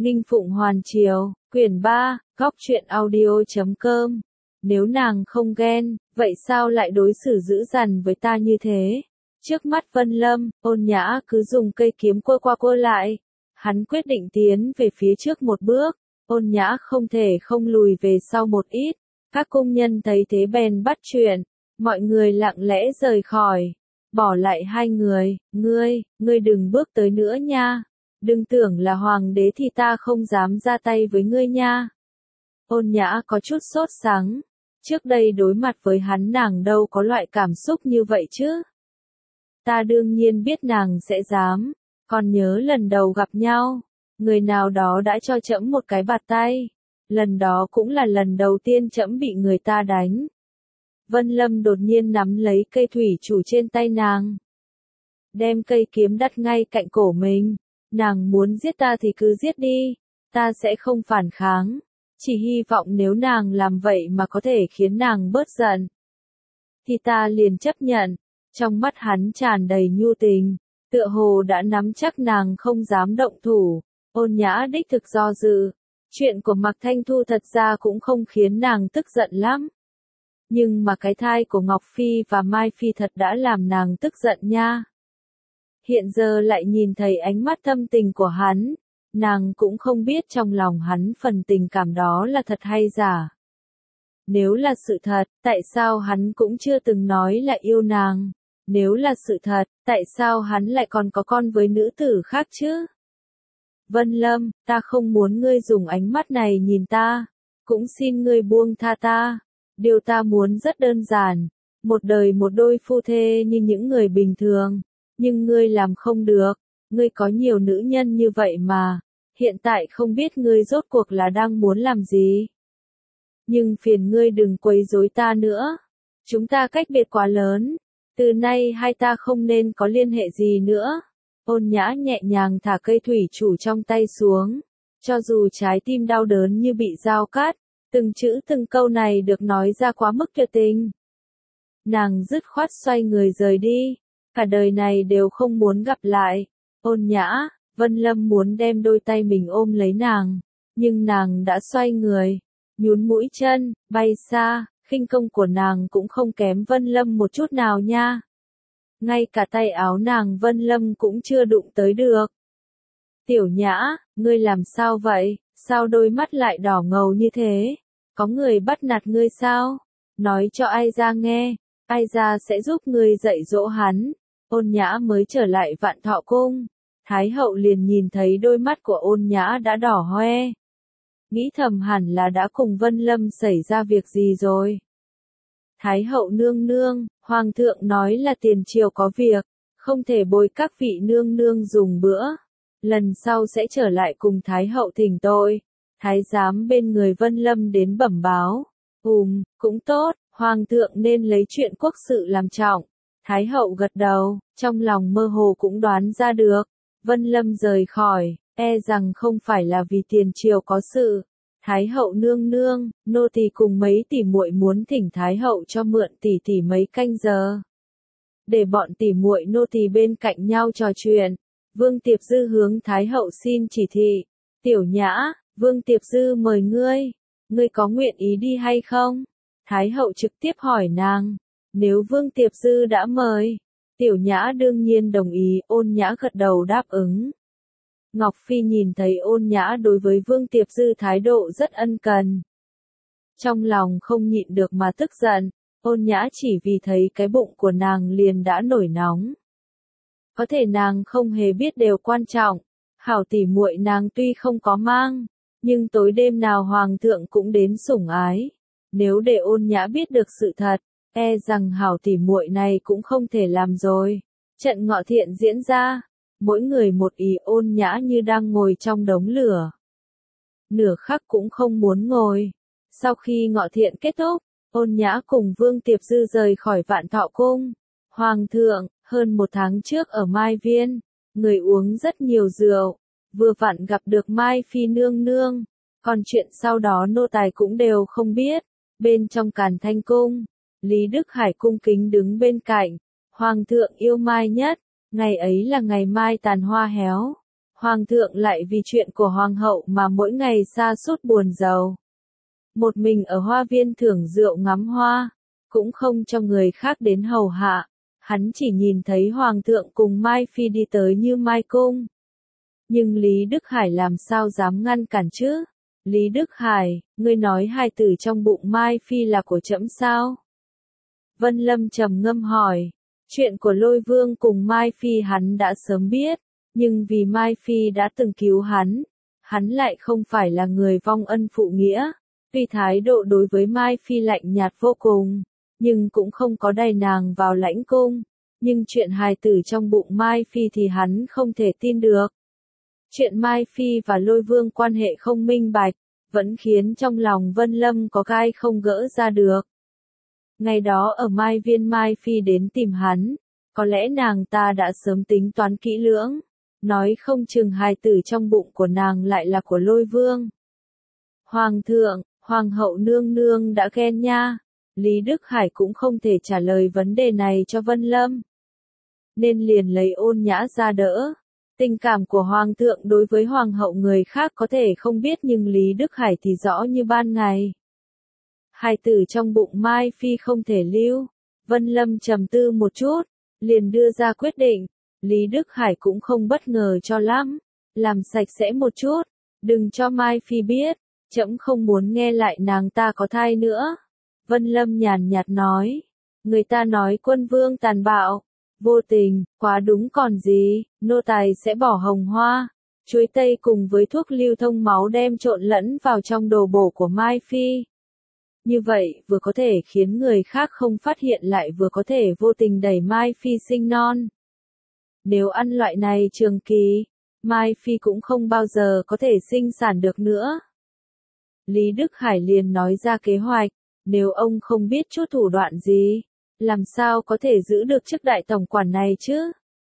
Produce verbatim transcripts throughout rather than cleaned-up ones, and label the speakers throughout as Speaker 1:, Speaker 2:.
Speaker 1: Nghinh Phụng Hoàn Triều, quyển ba, góc truyện audio chấm com. Nếu nàng không ghen, vậy sao lại đối xử dữ dằn với ta như thế? Trước mắt Vân Lâm, Ôn Nhã cứ dùng cây kiếm quơ qua quơ lại. Hắn quyết định tiến về phía trước một bước, Ôn Nhã không thể không lùi về sau một ít. Các công nhân thấy thế bèn bắt chuyện, mọi người lặng lẽ rời khỏi, bỏ lại hai người. Ngươi, ngươi đừng bước tới nữa nha. Đừng tưởng là hoàng đế thì ta không dám ra tay với ngươi nha. Ôn Nhã có chút sốt sắng. Trước đây đối mặt với hắn nàng đâu có loại cảm xúc như vậy chứ. Ta đương nhiên biết nàng sẽ dám. Còn nhớ lần đầu gặp nhau, người nào đó đã cho trẫm một cái bạt tay. Lần đó cũng là lần đầu tiên trẫm bị người ta đánh. Vân Lâm đột nhiên nắm lấy cây thủy chủ trên tay nàng. Đem cây kiếm đặt ngay cạnh cổ mình. Nàng muốn giết ta thì cứ giết đi, ta sẽ không phản kháng. Chỉ hy vọng nếu nàng làm vậy mà có thể khiến nàng bớt giận, thì ta liền chấp nhận. Trong mắt hắn tràn đầy nhu tình, tựa hồ đã nắm chắc nàng không dám động thủ. Ôn Nhã đích thực do dự. Chuyện của Mạc Thanh Thu thật ra cũng không khiến nàng tức giận lắm. Nhưng mà cái thai của Ngọc Phi và Mai Phi thật đã làm nàng tức giận nha. Hiện giờ lại nhìn thấy ánh mắt thâm tình của hắn, nàng cũng không biết trong lòng hắn phần tình cảm đó là thật hay giả. Nếu là sự thật, tại sao hắn cũng chưa từng nói là yêu nàng? Nếu là sự thật, tại sao hắn lại còn có con với nữ tử khác chứ? Vân Lâm, ta không muốn ngươi dùng ánh mắt này nhìn ta, cũng xin ngươi buông tha ta. Điều ta muốn rất đơn giản, một đời một đôi phu thê như những người bình thường. Nhưng ngươi làm không được, ngươi có nhiều nữ nhân như vậy mà, hiện tại không biết ngươi rốt cuộc là đang muốn làm gì. Nhưng phiền ngươi đừng quấy rối ta nữa, chúng ta cách biệt quá lớn, từ nay hai ta không nên có liên hệ gì nữa. Ôn Nhã nhẹ nhàng thả cây thủy chủ trong tay xuống, cho dù trái tim đau đớn như bị dao cắt, từng chữ từng câu này được nói ra quá mức tuyệt tình. Nàng dứt khoát xoay người rời đi. Cả đời này đều không muốn gặp lại. Ôn Nhã, Vân Lâm muốn đem đôi tay mình ôm lấy nàng, nhưng nàng đã xoay người, nhún mũi chân, bay xa. Khinh công của nàng cũng không kém Vân Lâm một chút nào nha. Ngay cả tay áo nàng Vân Lâm cũng chưa đụng tới được. Tiểu Nhã, ngươi làm sao vậy? Sao đôi mắt lại đỏ ngầu như thế? Có người bắt nạt ngươi sao? Nói cho ai ra nghe, ai ra sẽ giúp ngươi dạy dỗ hắn. Ôn Nhã mới trở lại Vạn Thọ Cung, Thái hậu liền nhìn thấy đôi mắt của Ôn Nhã đã đỏ hoe. Nghĩ thầm hẳn là đã cùng Vân Lâm xảy ra việc gì rồi. Thái hậu nương nương, Hoàng thượng nói là tiền triều có việc, không thể bồi các vị nương nương dùng bữa. Lần sau sẽ trở lại cùng Thái hậu thỉnh tội. Thái giám bên người Vân Lâm đến bẩm báo. Ùm, cũng tốt, Hoàng thượng nên lấy chuyện quốc sự làm trọng. Thái hậu gật đầu, trong lòng mơ hồ cũng đoán ra được. Vân Lâm rời khỏi, e rằng không phải là vì tiền triều có sự. Thái hậu nương nương, nô tỳ cùng mấy tỷ muội muốn thỉnh Thái hậu cho mượn tỷ tỷ mấy canh giờ. Để bọn tỷ muội nô tỳ bên cạnh nhau trò chuyện. Vương Tiệp Dư hướng Thái hậu xin chỉ thị. Tiểu Nhã, Vương Tiệp Dư mời ngươi. Ngươi có nguyện ý đi hay không? Thái hậu trực tiếp hỏi nàng. Nếu Vương Tiệp Dư đã mời, Tiểu Nhã đương nhiên đồng ý. Ôn Nhã gật đầu đáp ứng. Ngọc Phi nhìn thấy Ôn Nhã đối với Vương Tiệp Dư thái độ rất ân cần. Trong lòng không nhịn được mà tức giận. Ôn Nhã chỉ vì thấy cái bụng của nàng liền đã nổi nóng. Có thể nàng không hề biết điều quan trọng. Hảo tỷ muội nàng tuy không có mang, nhưng tối đêm nào Hoàng thượng cũng đến sủng ái. Nếu để Ôn Nhã biết được sự thật, e rằng hảo tỷ muội này cũng không thể làm rồi. Trận ngọ thiện diễn ra, mỗi người một ý. Ôn Nhã như đang ngồi trong đống lửa, nửa khắc cũng không muốn ngồi. Sau khi ngọ thiện kết thúc, Ôn Nhã cùng Vương Tiệp Dư rời khỏi Vạn Thọ Cung. Hoàng thượng, hơn một tháng trước ở Mai Viên, người uống rất nhiều rượu, vừa vặn gặp được Mai Phi nương nương, còn chuyện sau đó nô tài cũng đều không biết. Bên trong Càn Thanh Cung, Lý Đức Hải cung kính đứng bên cạnh. Hoàng thượng yêu Mai nhất, ngày ấy là ngày mai tàn hoa héo. Hoàng thượng lại vì chuyện của hoàng hậu mà mỗi ngày sa sút buồn rầu. Một mình ở hoa viên thưởng rượu ngắm hoa, cũng không cho người khác đến hầu hạ. Hắn chỉ nhìn thấy hoàng thượng cùng Mai Phi đi tới như Mai Cung. Nhưng Lý Đức Hải làm sao dám ngăn cản chứ? Lý Đức Hải, ngươi nói hài tử trong bụng Mai Phi là của trẫm sao? Vân Lâm trầm ngâm hỏi. Chuyện của Lôi Vương cùng Mai Phi hắn đã sớm biết, nhưng vì Mai Phi đã từng cứu hắn, hắn lại không phải là người vong ân phụ nghĩa. Tuy thái độ đối với Mai Phi lạnh nhạt vô cùng, nhưng cũng không có đày nàng vào lãnh cung. Nhưng chuyện hài tử trong bụng Mai Phi thì hắn không thể tin được. Chuyện Mai Phi và Lôi Vương quan hệ không minh bạch, vẫn khiến trong lòng Vân Lâm có gai không gỡ ra được. Ngày đó ở Mai Viên Mai Phi đến tìm hắn, có lẽ nàng ta đã sớm tính toán kỹ lưỡng, nói không chừng hài tử trong bụng của nàng lại là của Lôi Vương. Hoàng thượng, hoàng hậu nương nương đã ghen nha. Lý Đức Hải cũng không thể trả lời vấn đề này cho Vân Lâm, nên liền lấy Ôn Nhã ra đỡ. Tình cảm của hoàng thượng đối với hoàng hậu người khác có thể không biết, nhưng Lý Đức Hải thì rõ như ban ngày. Hài tử trong bụng Mai Phi không thể lưu. Vân Lâm trầm tư một chút, liền đưa ra quyết định. Lý Đức Hải cũng không bất ngờ cho lắm, làm sạch sẽ một chút, đừng cho Mai Phi biết, trẫm không muốn nghe lại nàng ta có thai nữa. Vân Lâm nhàn nhạt nói, người ta nói quân vương tàn bạo, vô tình, quá đúng còn gì, nô tài sẽ bỏ hồng hoa, chuối tây cùng với thuốc lưu thông máu đem trộn lẫn vào trong đồ bổ của Mai Phi. Như vậy, vừa có thể khiến người khác không phát hiện lại vừa có thể vô tình đẩy Mai Phi sinh non. Nếu ăn loại này trường kỳ, Mai Phi cũng không bao giờ có thể sinh sản được nữa. Lý Đức Hải liền nói ra kế hoạch, nếu ông không biết chút thủ đoạn gì, làm sao có thể giữ được chức đại tổng quản này chứ?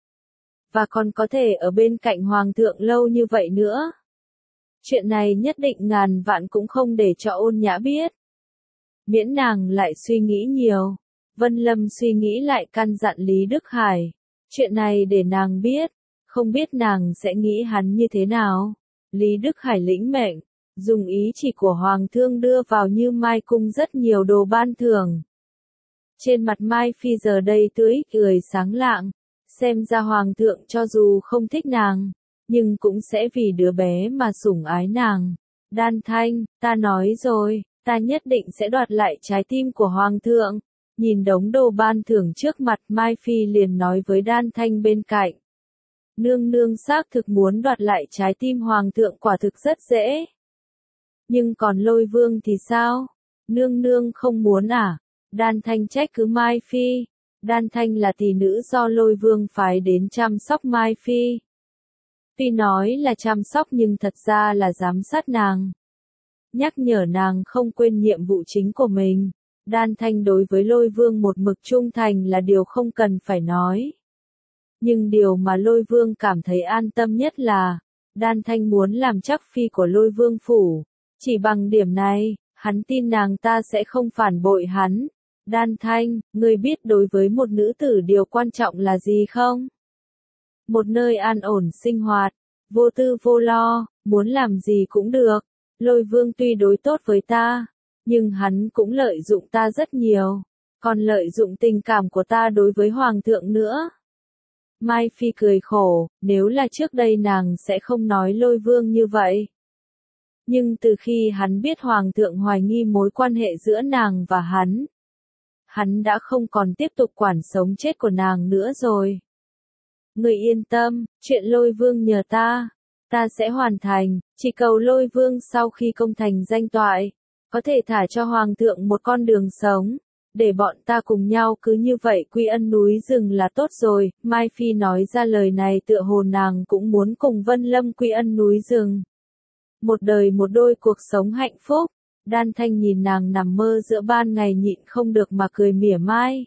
Speaker 1: Và còn có thể ở bên cạnh hoàng thượng lâu như vậy nữa. Chuyện này nhất định ngàn vạn cũng không để cho Ôn Nhã biết. Miễn nàng lại suy nghĩ nhiều. Vân Lâm suy nghĩ lại căn dặn Lý Đức Hải. Chuyện này để nàng biết, không biết nàng sẽ nghĩ hắn như thế nào. Lý Đức Hải lĩnh mệnh, dùng ý chỉ của Hoàng thương đưa vào Như Mai Cung rất nhiều đồ ban thưởng. Trên mặt Mai Phi giờ đây tươi cười sáng lạng, xem ra Hoàng thượng cho dù không thích nàng, nhưng cũng sẽ vì đứa bé mà sủng ái nàng. Đan Thanh, ta nói rồi, ta nhất định sẽ đoạt lại trái tim của Hoàng thượng. Nhìn đống đồ ban thưởng trước mặt, Mai Phi liền nói với Đan Thanh bên cạnh. Nương nương xác thực muốn đoạt lại trái tim Hoàng thượng quả thực rất dễ. Nhưng còn Lôi Vương thì sao? Nương nương không muốn à? Đan Thanh trách cứ Mai Phi. Đan Thanh là tỷ nữ do Lôi Vương phái đến chăm sóc Mai Phi. Tuy nói là chăm sóc nhưng thật ra là giám sát nàng. Nhắc nhở nàng không quên nhiệm vụ chính của mình. Đan Thanh đối với Lôi Vương một mực trung thành là điều không cần phải nói. Nhưng điều mà Lôi Vương cảm thấy an tâm nhất là, Đan Thanh muốn làm chắc phi của Lôi Vương phủ. Chỉ bằng điểm này, hắn tin nàng ta sẽ không phản bội hắn. Đan Thanh, ngươi biết đối với một nữ tử điều quan trọng là gì không? Một nơi an ổn sinh hoạt, vô tư vô lo, muốn làm gì cũng được. Lôi Vương tuy đối tốt với ta, nhưng hắn cũng lợi dụng ta rất nhiều, còn lợi dụng tình cảm của ta đối với Hoàng thượng nữa. Mai Phi cười khổ, nếu là trước đây nàng sẽ không nói Lôi Vương như vậy. Nhưng từ khi hắn biết Hoàng thượng hoài nghi mối quan hệ giữa nàng và hắn, hắn đã không còn tiếp tục quản sống chết của nàng nữa rồi. Người yên tâm, chuyện Lôi Vương nhờ ta, ta sẽ hoàn thành, chỉ cầu Lôi Vương sau khi công thành danh toại, có thể thả cho Hoàng thượng một con đường sống, để bọn ta cùng nhau cứ như vậy quy ân núi rừng là tốt rồi. Mai Phi nói ra lời này tựa hồ nàng cũng muốn cùng Vân Lâm quy ân núi rừng. Một đời một đôi cuộc sống hạnh phúc. Đan Thanh nhìn nàng nằm mơ giữa ban ngày nhịn không được mà cười mỉa mai.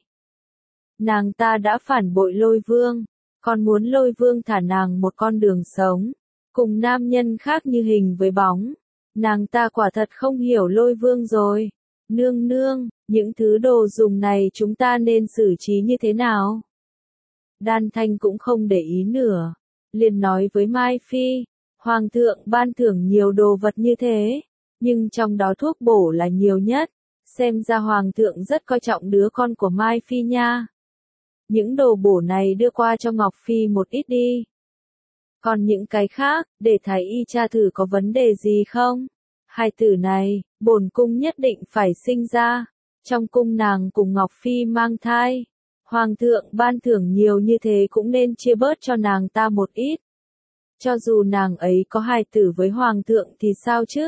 Speaker 1: Nàng ta đã phản bội Lôi Vương, còn muốn Lôi Vương thả nàng một con đường sống, cùng nam nhân khác như hình với bóng. Nàng ta quả thật không hiểu Lôi Vương rồi. Nương nương, những thứ đồ dùng này chúng ta nên xử trí như thế nào? Đan Thanh cũng không để ý nữa. liền nói với Mai Phi, Hoàng thượng ban thưởng nhiều đồ vật như thế, nhưng trong đó thuốc bổ là nhiều nhất, xem ra Hoàng thượng rất coi trọng đứa con của Mai Phi nha. Những đồ bổ này đưa qua cho Ngọc Phi một ít đi. Còn những cái khác, để thái y tra thử có vấn đề gì không? Hai tử này, bổn cung nhất định phải sinh ra. Trong cung nàng cùng Ngọc Phi mang thai. Hoàng thượng ban thưởng nhiều như thế cũng nên chia bớt cho nàng ta một ít. Cho dù nàng ấy có hài tử với Hoàng thượng thì sao chứ?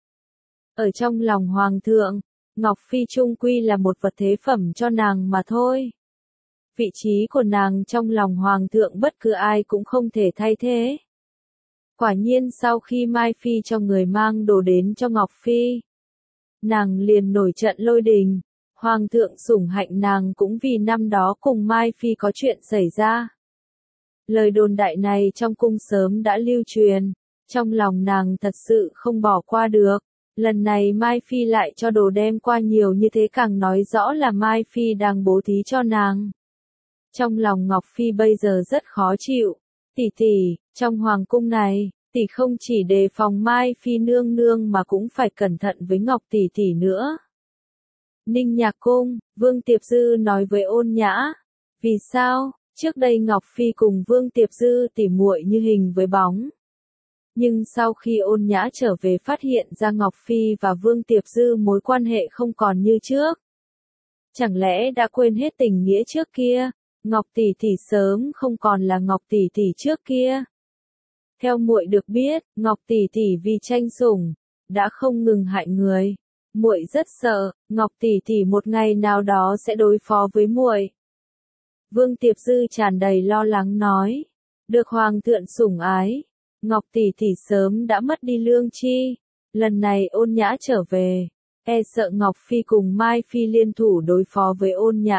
Speaker 1: Ở trong lòng Hoàng thượng, Ngọc Phi chung quy là một vật thế phẩm cho nàng mà thôi. Vị trí của nàng trong lòng Hoàng thượng bất cứ ai cũng không thể thay thế. Quả nhiên sau khi Mai Phi cho người mang đồ đến cho Ngọc Phi, nàng liền nổi trận lôi đình. Hoàng thượng sủng hạnh nàng cũng vì năm đó cùng Mai Phi có chuyện xảy ra. Lời đồn đại này trong cung sớm đã lưu truyền, trong lòng nàng thật sự không bỏ qua được. Lần này Mai Phi lại cho đồ đem qua nhiều như thế càng nói rõ là Mai Phi đang bố thí cho nàng. Trong lòng Ngọc Phi bây giờ rất khó chịu. Tỷ tỷ, trong hoàng cung này, tỷ không chỉ đề phòng Mai Phi nương nương mà cũng phải cẩn thận với Ngọc tỷ tỷ nữa. Ninh Nhạc Cung, Vương Tiệp Dư nói với Ôn Nhã. Vì sao? Trước đây Ngọc Phi cùng Vương Tiệp Dư tỉ muội như hình với bóng. Nhưng sau khi Ôn Nhã trở về phát hiện ra Ngọc Phi và Vương Tiệp Dư mối quan hệ không còn như trước. Chẳng lẽ đã quên hết tình nghĩa trước kia? Ngọc tỷ tỷ sớm không còn là Ngọc tỷ tỷ trước kia. Theo muội được biết, Ngọc tỷ tỷ vì tranh sủng, đã không ngừng hại người. Muội rất sợ, Ngọc tỷ tỷ một ngày nào đó sẽ đối phó với muội. Vương Tiệp Dư tràn đầy lo lắng nói, được Hoàng thượng sủng ái, Ngọc tỷ tỷ sớm đã mất đi lương tri, lần này Ôn Nhã trở về, e sợ Ngọc Phi cùng Mai Phi liên thủ đối phó với Ôn Nhã.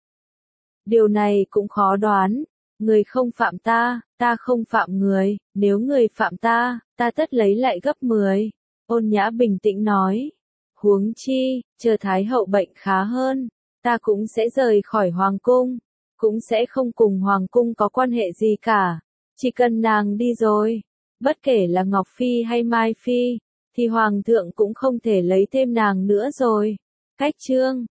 Speaker 1: Điều này cũng khó đoán, người không phạm ta, ta không phạm người, nếu người phạm ta, ta tất lấy lại gấp mười. Ôn Nhã bình tĩnh nói, huống chi, chờ Thái hậu bệnh khá hơn, ta cũng sẽ rời khỏi Hoàng cung, cũng sẽ không cùng Hoàng cung có quan hệ gì cả, chỉ cần nàng đi rồi, bất kể là Ngọc Phi hay Mai Phi, thì Hoàng thượng cũng không thể lấy thêm nàng nữa rồi. Cách chương